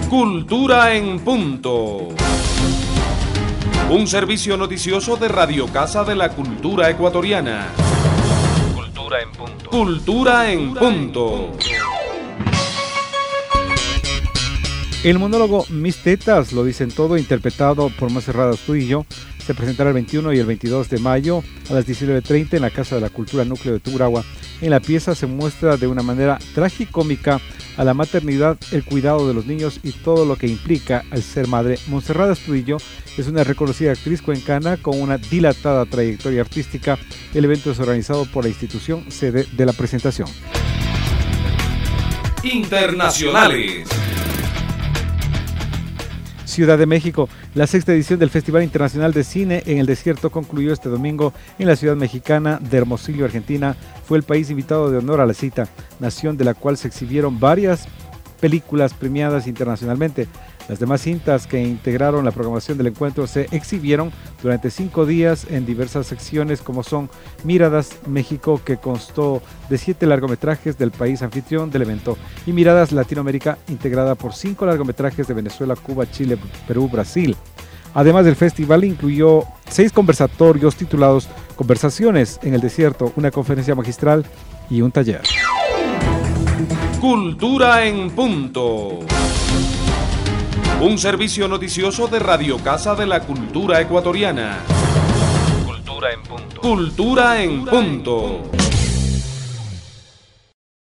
Cultura en Punto. Un servicio noticioso de Radio Casa de la Cultura Ecuatoriana. Cultura en Punto. Cultura en Punto. El monólogo Mis Tetas lo dicen todo, interpretado por Montserrat Astudillo, se presentará el 21 y el 22 de mayo a las 19:30 en la Casa de la Cultura Núcleo de Tungurahua. En la pieza se muestra de una manera tragicómica a la maternidad, el cuidado de los niños y todo lo que implica al ser madre. Montserrat Astudillo es una reconocida actriz cuencana con una dilatada trayectoria artística. El evento es organizado por la institución sede de la presentación. Internacionales. Ciudad de México. La sexta edición del Festival Internacional de Cine en el Desierto concluyó este domingo en la ciudad mexicana de Hermosillo, Argentina. Fue el país invitado de honor a la cita, nación de la cual se exhibieron varias películas premiadas internacionalmente. Las demás cintas que integraron la programación del encuentro se exhibieron durante 5 días en diversas secciones, como son Miradas México, que constó de 7 largometrajes del país anfitrión del evento, y Miradas Latinoamérica, integrada por 5 largometrajes de Venezuela, Cuba, Chile, Perú, Brasil. Además, del festival incluyó 6 conversatorios titulados Conversaciones en el Desierto, una conferencia magistral y un taller. Cultura en Punto. Un servicio noticioso de Radio Casa de la Cultura Ecuatoriana. Cultura en Punto. Cultura en Punto.